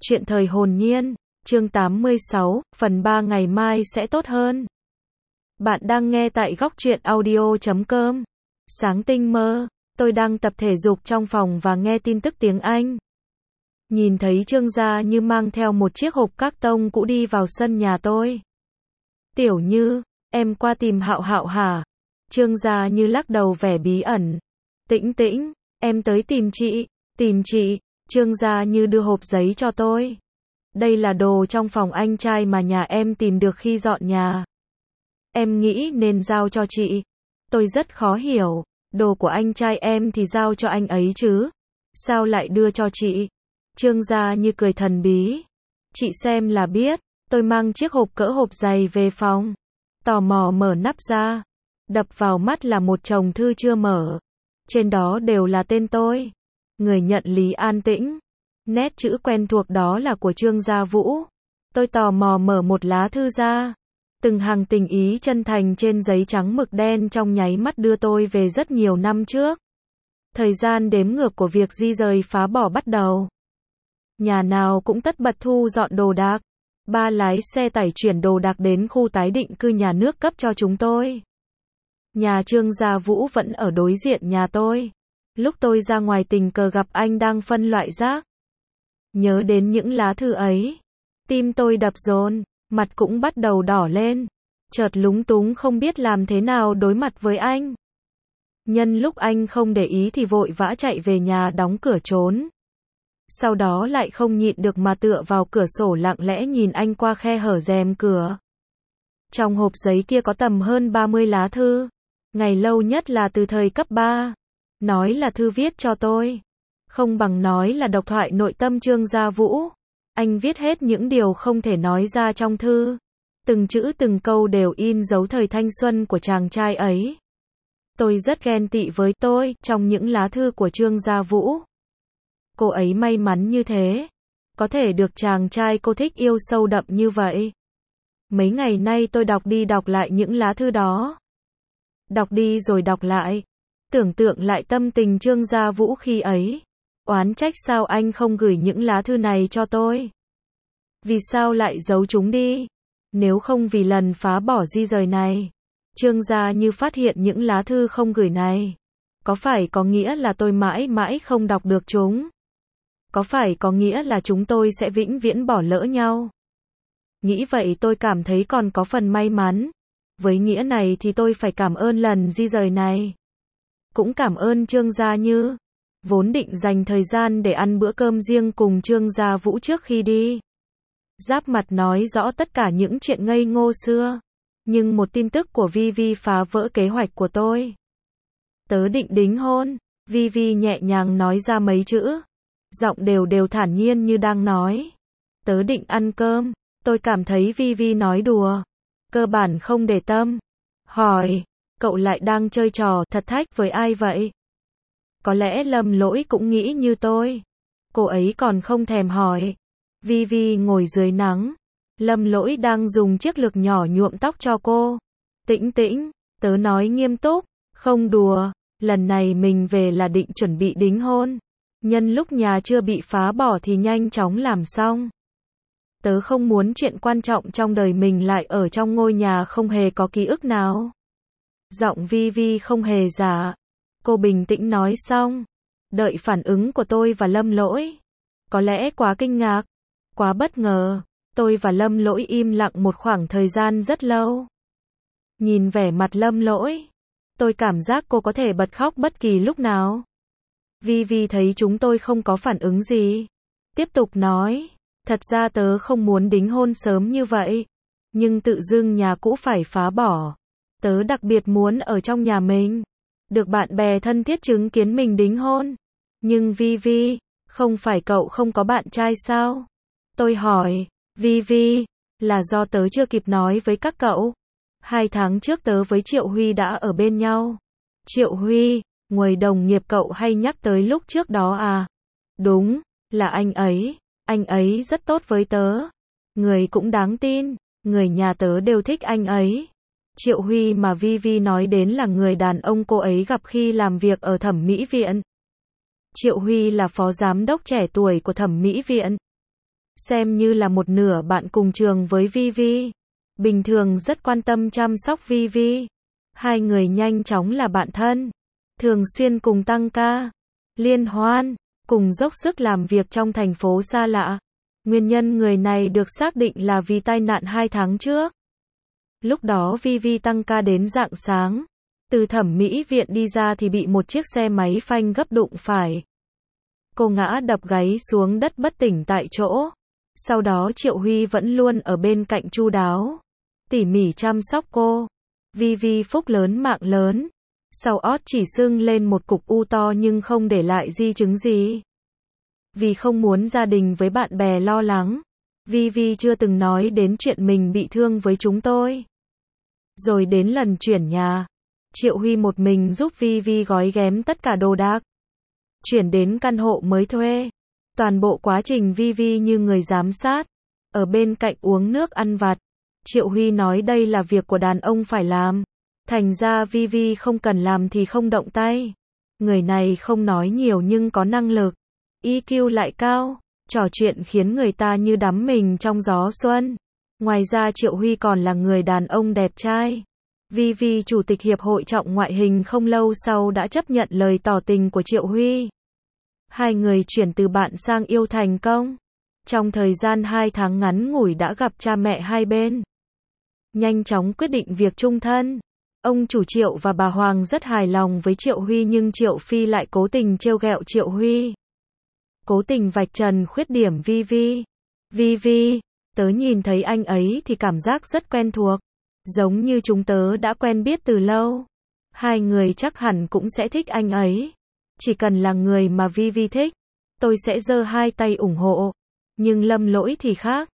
Chuyện thời hồn nhiên, chương 86, phần 3 ngày mai sẽ tốt hơn. Bạn đang nghe tại góc truyện audio.com. Sáng tinh mơ, tôi đang tập thể dục trong phòng và nghe tin tức tiếng Anh. Nhìn thấy Trương Gia Như mang theo một chiếc hộp các tông cũ đi vào sân nhà tôi. Tiểu Như, em qua tìm Hạo Hạo hả? Trương Gia Như lắc đầu vẻ bí ẩn. Tĩnh Tĩnh, em tới tìm chị. Tìm chị? Trương Gia Như đưa hộp giấy cho tôi. Đây là đồ trong phòng anh trai mà nhà em tìm được khi dọn nhà. Em nghĩ nên giao cho chị. Tôi rất khó hiểu, đồ của anh trai em thì giao cho anh ấy chứ. Sao lại đưa cho chị? Trương Gia Như cười thần bí. Chị xem là biết, tôi mang chiếc hộp cỡ hộp giày về phòng. Tò mò mở nắp ra. Đập vào mắt là một chồng thư chưa mở. Trên đó đều là tên tôi. Người nhận Lý An Tĩnh. Nét chữ quen thuộc đó là của Trương Gia Vũ. Tôi tò mò mở một lá thư ra. Từng hàng tình ý chân thành trên giấy trắng mực đen trong nháy mắt đưa tôi về rất nhiều năm trước. Thời gian đếm ngược của việc di rời phá bỏ bắt đầu. Nhà nào cũng tất bật thu dọn đồ đạc. Ba lái xe tải chuyển đồ đạc đến khu tái định cư nhà nước cấp cho chúng tôi. Nhà Trương Gia Vũ vẫn ở đối diện nhà tôi. Lúc tôi ra ngoài tình cờ gặp anh đang phân loại rác. Nhớ đến những lá thư ấy. Tim tôi đập dồn, mặt cũng bắt đầu đỏ lên. Chợt lúng túng không biết làm thế nào đối mặt với anh. Nhân lúc anh không để ý thì vội vã chạy về nhà đóng cửa trốn. Sau đó lại không nhịn được mà tựa vào cửa sổ lặng lẽ nhìn anh qua khe hở rèm cửa. Trong hộp giấy kia có tầm hơn 30 lá thư. Ngày lâu nhất là từ thời cấp 3. Nói là thư viết cho tôi. Không bằng nói là độc thoại nội tâm Trương Gia Vũ. Anh viết hết những điều không thể nói ra trong thư. Từng chữ từng câu đều in dấu thời thanh xuân của chàng trai ấy. Tôi rất ghen tị với tôi trong những lá thư của Trương Gia Vũ. Cô ấy may mắn như thế. Có thể được chàng trai cô thích yêu sâu đậm như vậy. Mấy ngày nay tôi đọc đi đọc lại những lá thư đó. Đọc đi rồi đọc lại. Tưởng tượng lại tâm tình Trương Gia Vũ khi ấy. Oán trách sao anh không gửi những lá thư này cho tôi. Vì sao lại giấu chúng đi? Nếu không vì lần phá bỏ di rời này, Trương Gia Như phát hiện những lá thư không gửi này. Có phải có nghĩa là tôi mãi mãi không đọc được chúng? Có phải có nghĩa là chúng tôi sẽ vĩnh viễn bỏ lỡ nhau? Nghĩ vậy tôi cảm thấy còn có phần may mắn. Với nghĩa này thì tôi phải cảm ơn lần di rời này. Cũng cảm ơn Trương Gia Như. Vốn định dành thời gian để ăn bữa cơm riêng cùng Trương Gia Vũ trước khi đi. Giáp mặt nói rõ tất cả những chuyện ngây ngô xưa. Nhưng một tin tức của Vivi phá vỡ kế hoạch của tôi. Tớ định đính hôn. Vivi nhẹ nhàng nói ra mấy chữ. Giọng đều đều thản nhiên như đang nói. Tớ định ăn cơm. Tôi cảm thấy Vivi nói đùa. Cơ bản không để tâm. Hỏi. Cậu lại đang chơi trò thật thách với ai vậy? Có lẽ Lâm Lỗi cũng nghĩ như tôi. Cô ấy còn không thèm hỏi. Vivi ngồi dưới nắng. Lâm Lỗi đang dùng chiếc lược nhỏ nhuộm tóc cho cô. Tĩnh Tĩnh, tớ nói nghiêm túc, không đùa. Lần này mình về là định chuẩn bị đính hôn. Nhân lúc nhà chưa bị phá bỏ thì nhanh chóng làm xong. Tớ không muốn chuyện quan trọng trong đời mình lại ở trong ngôi nhà không hề có ký ức nào. Giọng Vivi không hề giả. Cô bình tĩnh nói xong. Đợi phản ứng của tôi và Lâm Lỗi. Có lẽ quá kinh ngạc, quá bất ngờ. Tôi và Lâm Lỗi im lặng một khoảng thời gian rất lâu. Nhìn vẻ mặt Lâm Lỗi, tôi cảm giác cô có thể bật khóc bất kỳ lúc nào. Vivi thấy chúng tôi không có phản ứng gì. Tiếp tục nói. Thật ra tớ không muốn đính hôn sớm như vậy. Nhưng tự dưng nhà cũ phải phá bỏ. Tớ đặc biệt muốn ở trong nhà mình. Được bạn bè thân thiết chứng kiến mình đính hôn. Nhưng Vivi, không phải cậu không có bạn trai sao? Tôi hỏi. Vivi, là do tớ chưa kịp nói với các cậu. 2 tháng trước tớ với Triệu Huy đã ở bên nhau. Triệu Huy, người đồng nghiệp cậu hay nhắc tới lúc trước đó à? Đúng, là anh ấy rất tốt với tớ. Người cũng đáng tin, người nhà tớ đều thích anh ấy. Triệu Huy mà Vivi nói đến là người đàn ông cô ấy gặp khi làm việc ở thẩm mỹ viện. Triệu Huy là phó giám đốc trẻ tuổi của thẩm mỹ viện. xem như là một nửa bạn cùng trường với Vi. Bình thường rất quan tâm chăm sóc Vi. Hai người nhanh chóng là bạn thân, thường xuyên cùng tăng ca, liên hoan, cùng dốc sức làm việc trong thành phố xa lạ. Nguyên nhân người này được xác định là vì tai nạn 2 tháng trước. Lúc đó Vi tăng ca đến rạng sáng, từ thẩm mỹ viện đi ra thì bị một chiếc xe máy phanh gấp đụng phải. Cô ngã đập gáy xuống đất bất tỉnh tại chỗ. Sau đó Triệu Huy vẫn luôn ở bên cạnh chu đáo, tỉ mỉ chăm sóc cô. Vi phúc lớn mạng lớn, sau ót chỉ sưng lên một cục u to nhưng không để lại di chứng gì. Vì không muốn gia đình với bạn bè lo lắng, Vi chưa từng nói đến chuyện mình bị thương với chúng tôi. Rồi đến lần chuyển nhà, Triệu Huy một mình giúp Vi gói ghém tất cả đồ đạc, chuyển đến căn hộ mới thuê. Toàn bộ quá trình Vi như người giám sát, ở bên cạnh uống nước ăn vặt. Triệu Huy nói đây là việc của đàn ông phải làm. Thành ra Vi không cần làm thì không động tay. Người này không nói nhiều nhưng có năng lực, EQ lại cao, trò chuyện khiến người ta như đắm mình trong gió xuân. Ngoài ra Triệu Huy còn là người đàn ông đẹp trai. Vi chủ tịch Hiệp hội Trọng ngoại hình không lâu sau đã chấp nhận lời tỏ tình của Triệu Huy. Hai người chuyển từ bạn sang yêu thành công. Trong thời gian 2 tháng ngắn ngủi đã gặp cha mẹ hai bên. Nhanh chóng quyết định việc chung thân. Ông chủ Triệu và bà Hoàng rất hài lòng với Triệu Huy nhưng Triệu Phi lại cố tình trêu ghẹo Triệu Huy. Cố tình vạch trần khuyết điểm Vi, tớ nhìn thấy anh ấy thì cảm giác rất quen thuộc. Giống như chúng tớ đã quen biết từ lâu. Hai người chắc hẳn cũng sẽ thích anh ấy. Chỉ cần là người mà Vi thích, tôi sẽ giơ hai tay ủng hộ. Nhưng Lâm Lỗi thì khác.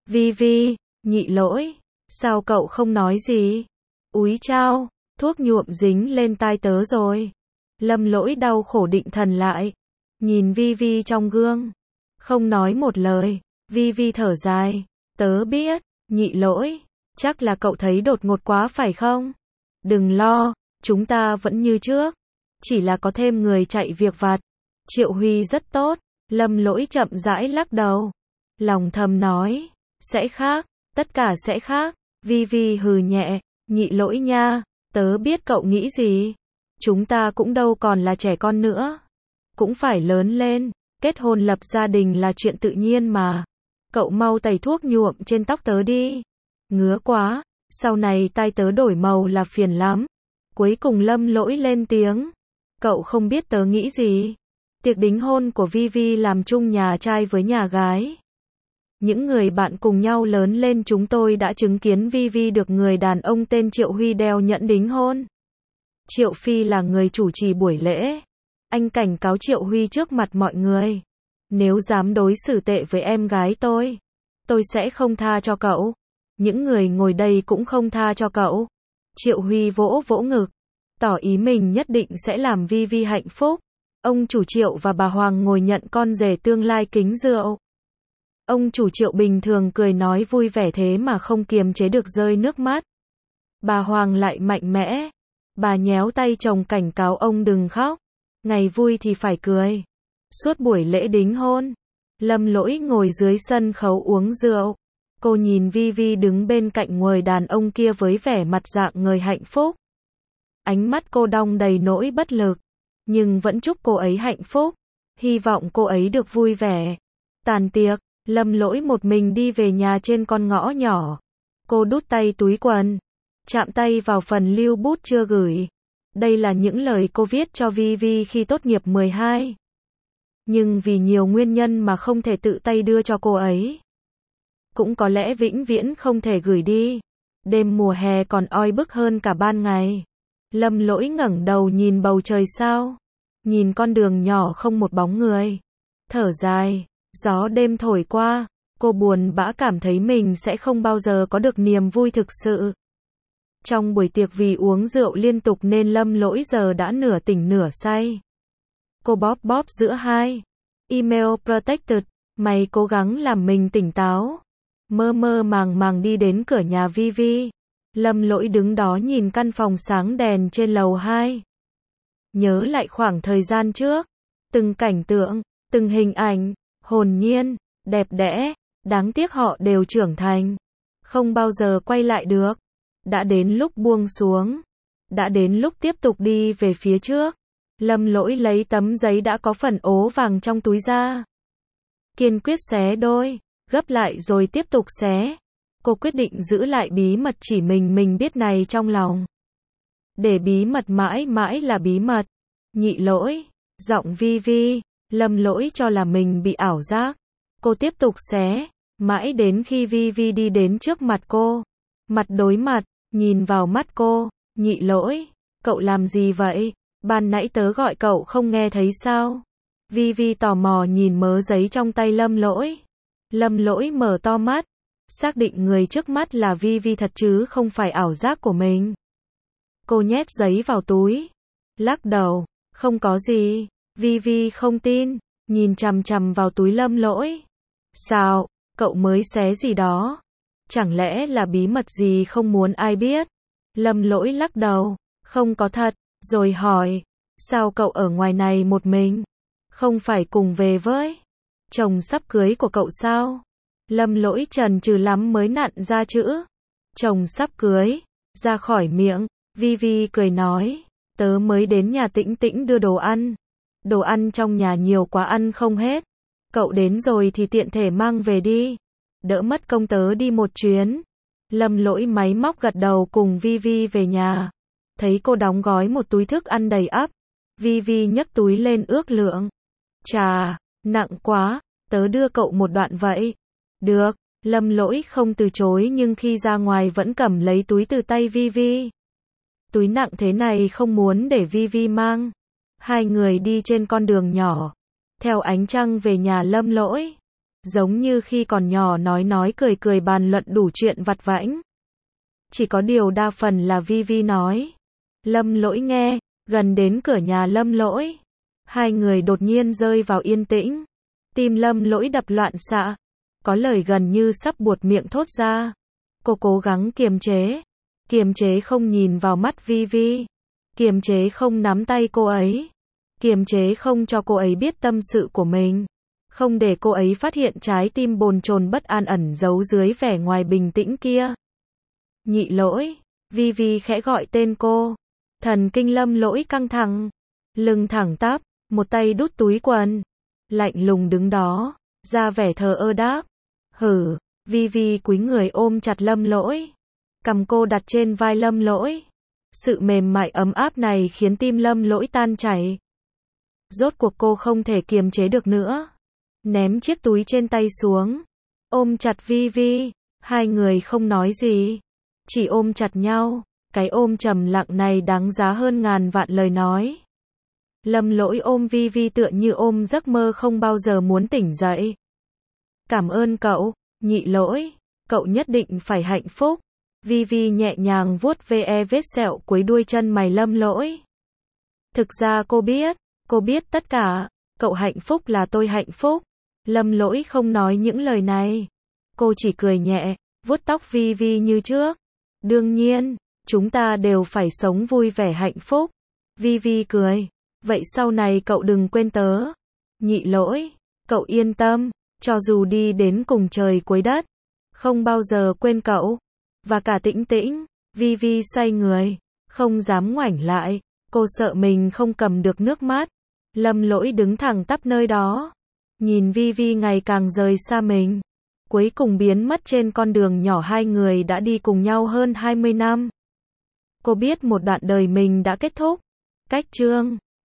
Vi, Nhị Lỗi, sao cậu không nói gì? Úi chao, thuốc nhuộm dính lên tai tớ rồi. Lâm Lỗi đau khổ định thần lại. Nhìn Vi trong gương. Không nói một lời. Vi thở dài. Tớ biết, Nhị Lỗi, chắc là cậu thấy đột ngột quá phải không? Đừng lo, chúng ta vẫn như trước. Chỉ là có thêm người chạy việc vặt. Triệu Huy rất tốt. Lâm Lỗi chậm rãi lắc đầu. Lòng thầm nói. Sẽ khác, tất cả sẽ khác. Vi hừ nhẹ. Nhị Lỗi nha, tớ biết cậu nghĩ gì. Chúng ta cũng đâu còn là trẻ con nữa. Cũng phải lớn lên. Kết hôn lập gia đình là chuyện tự nhiên mà. Cậu mau tẩy thuốc nhuộm trên tóc tớ đi. Ngứa quá, sau này tai tớ đổi màu là phiền lắm. Cuối cùng Lâm Lỗi lên tiếng. Cậu không biết tớ nghĩ gì. Tiệc đính hôn của Vi làm chung nhà trai với nhà gái. Những người bạn cùng nhau lớn lên chúng tôi đã chứng kiến Vi được người đàn ông tên Triệu Huy đeo nhẫn đính hôn. Triệu Phi là người chủ trì buổi lễ. Anh cảnh cáo Triệu Huy trước mặt mọi người. Nếu dám đối xử tệ với em gái tôi sẽ không tha cho cậu. Những người ngồi đây cũng không tha cho cậu. Triệu Huy vỗ ngực, tỏ ý mình nhất định sẽ làm Vi hạnh phúc. Ông chủ Triệu và bà Hoàng ngồi nhận con rể tương lai kính rượu. Ông chủ Triệu bình thường cười nói vui vẻ thế mà không kiềm chế được rơi nước mắt. Bà Hoàng lại mạnh mẽ. Bà nhéo tay chồng cảnh cáo ông đừng khóc. Ngày vui thì phải cười. Suốt buổi lễ đính hôn, Lâm Lỗi ngồi dưới sân khấu uống rượu. Cô nhìn Vi đứng bên cạnh người đàn ông kia với vẻ mặt rạng ngời hạnh phúc. Ánh mắt cô đong đầy nỗi bất lực. Nhưng vẫn chúc cô ấy hạnh phúc. Hy vọng cô ấy được vui vẻ. Tàn tiệc, Lâm Lỗi một mình đi về nhà trên con ngõ nhỏ. Cô đút tay túi quần. Chạm tay vào phần lưu bút chưa gửi. Đây là những lời cô viết cho Vi khi tốt nghiệp 12. Nhưng vì nhiều nguyên nhân mà không thể tự tay đưa cho cô ấy. Cũng có lẽ vĩnh viễn không thể gửi đi. Đêm mùa hè còn oi bức hơn cả ban ngày. Lâm Lỗi ngẩng đầu nhìn bầu trời sao. Nhìn con đường nhỏ không một bóng người. Thở dài, gió đêm thổi qua. Cô buồn bã cảm thấy mình sẽ không bao giờ có được niềm vui thực sự. Trong buổi tiệc vì uống rượu liên tục nên Lâm Lỗi giờ đã nửa tỉnh nửa say. Cô bóp giữa hai. Email protected. Mày cố gắng làm mình tỉnh táo. Mơ màng đi đến cửa nhà Vi. Lâm Lỗi đứng đó nhìn căn phòng sáng đèn trên lầu 2. Nhớ lại khoảng thời gian trước. Từng cảnh tượng, từng hình ảnh, hồn nhiên, đẹp đẽ. Đáng tiếc họ đều trưởng thành, không bao giờ quay lại được. Đã đến lúc buông xuống, đã đến lúc tiếp tục đi về phía trước. Lâm Lỗi lấy tấm giấy đã có phần ố vàng trong túi ra. Kiên quyết xé đôi, gấp lại rồi tiếp tục xé. Cô quyết định giữ lại bí mật chỉ mình biết này trong lòng. Để bí mật mãi mãi là bí mật. Nhị Lỗi, giọng Vi Vi. Lâm Lỗi cho là mình bị ảo giác. Cô tiếp tục xé, mãi đến khi Vi Vi đi đến trước mặt cô. Mặt đối mặt, nhìn vào mắt cô. Nhị Lỗi, cậu làm gì vậy? Ban nãy tớ gọi cậu không nghe thấy sao? Vi Vi tò mò nhìn mớ giấy trong tay Lâm Lỗi. Lâm Lỗi mở to mắt, xác định người trước mắt là Vi Vi thật chứ không phải ảo giác của mình. Cô nhét giấy vào túi, lắc đầu, không có gì. Vi Vi không tin, nhìn chằm chằm vào túi Lâm Lỗi. Sao, cậu mới xé gì đó? Chẳng lẽ là bí mật gì không muốn ai biết? Lâm Lỗi lắc đầu, không có thật, rồi hỏi, sao cậu ở ngoài này một mình? Không phải cùng về với chồng sắp cưới của cậu sao? Lâm Lỗi chần chừ lắm mới nặn ra chữ chồng sắp cưới ra khỏi miệng. Vi Vi cười nói, tớ mới đến nhà Tĩnh Tĩnh đưa đồ ăn. Đồ ăn trong nhà nhiều quá ăn không hết. Cậu đến rồi thì tiện thể mang về đi. Đỡ mất công tớ đi một chuyến. Lâm Lỗi máy móc gật đầu cùng Vi Vi về nhà. Thấy cô đóng gói một túi thức ăn đầy ắp. Vi Vi nhấc túi lên ước lượng. Chà, nặng quá, tớ đưa cậu một đoạn vậy. Được, Lâm Lỗi không từ chối nhưng khi ra ngoài vẫn cầm lấy túi từ tay Vi Vi. Túi nặng thế này không muốn để Vi Vi mang. Hai người đi trên con đường nhỏ, theo ánh trăng về nhà Lâm Lỗi. Giống như khi còn nhỏ nói cười bàn luận đủ chuyện vặt vãnh. Chỉ có điều đa phần là Vi Vi nói. Lâm Lỗi nghe, gần đến cửa nhà Lâm Lỗi. Hai người đột nhiên rơi vào yên tĩnh. Tim Lâm Lỗi đập loạn xạ. Có lời gần như sắp buột miệng thốt ra. Cô cố gắng kiềm chế không nhìn vào mắt Vi Vi. Kiềm chế không nắm tay cô ấy. Kiềm chế không cho cô ấy biết tâm sự của mình. Không để cô ấy phát hiện trái tim bồn chồn bất an ẩn giấu dưới vẻ ngoài bình tĩnh kia. Nhị Lỗi, Vi Vi khẽ gọi tên cô. Thần kinh Lâm Lỗi căng thẳng, lưng thẳng tắp, một tay đút túi quần, lạnh lùng đứng đó, ra vẻ thờ ơ đáp. Hử, Vi Vi cúi người ôm chặt Lâm Lỗi. Cầm cô đặt trên vai Lâm Lỗi. Sự mềm mại ấm áp này khiến tim Lâm Lỗi tan chảy. Rốt cuộc cô không thể kiềm chế được nữa. Ném chiếc túi trên tay xuống. Ôm chặt Vi Vi. Hai người không nói gì. Chỉ ôm chặt nhau. Cái ôm trầm lặng này đáng giá hơn ngàn vạn lời nói. Lâm Lỗi ôm Vi Vi tựa như ôm giấc mơ không bao giờ muốn tỉnh dậy. Cảm ơn cậu, Nhị Lỗi. Cậu nhất định phải hạnh phúc. Vi Vi nhẹ nhàng vuốt ve vết sẹo cuối đuôi chân mày Lâm Lỗi. Thực ra cô biết tất cả. Cậu hạnh phúc là tôi hạnh phúc. Lâm Lỗi không nói những lời này. Cô chỉ cười nhẹ, vuốt tóc Vi Vi như trước. Đương nhiên, chúng ta đều phải sống vui vẻ hạnh phúc. Vi Vi cười. Vậy sau này cậu đừng quên tớ. Nhị Lỗi, cậu yên tâm, cho dù đi đến cùng trời cuối đất, không bao giờ quên cậu. Và cả Tĩnh Tĩnh. Vi Vi xoay người, không dám ngoảnh lại. Cô sợ mình không cầm được nước mắt. Lâm Lỗi đứng thẳng tắp nơi đó. Nhìn Vi Vi ngày càng rời xa mình. Cuối cùng biến mất trên con đường nhỏ hai người đã đi cùng nhau hơn 20 năm. Cô biết một đoạn đời mình đã kết thúc. Cách chương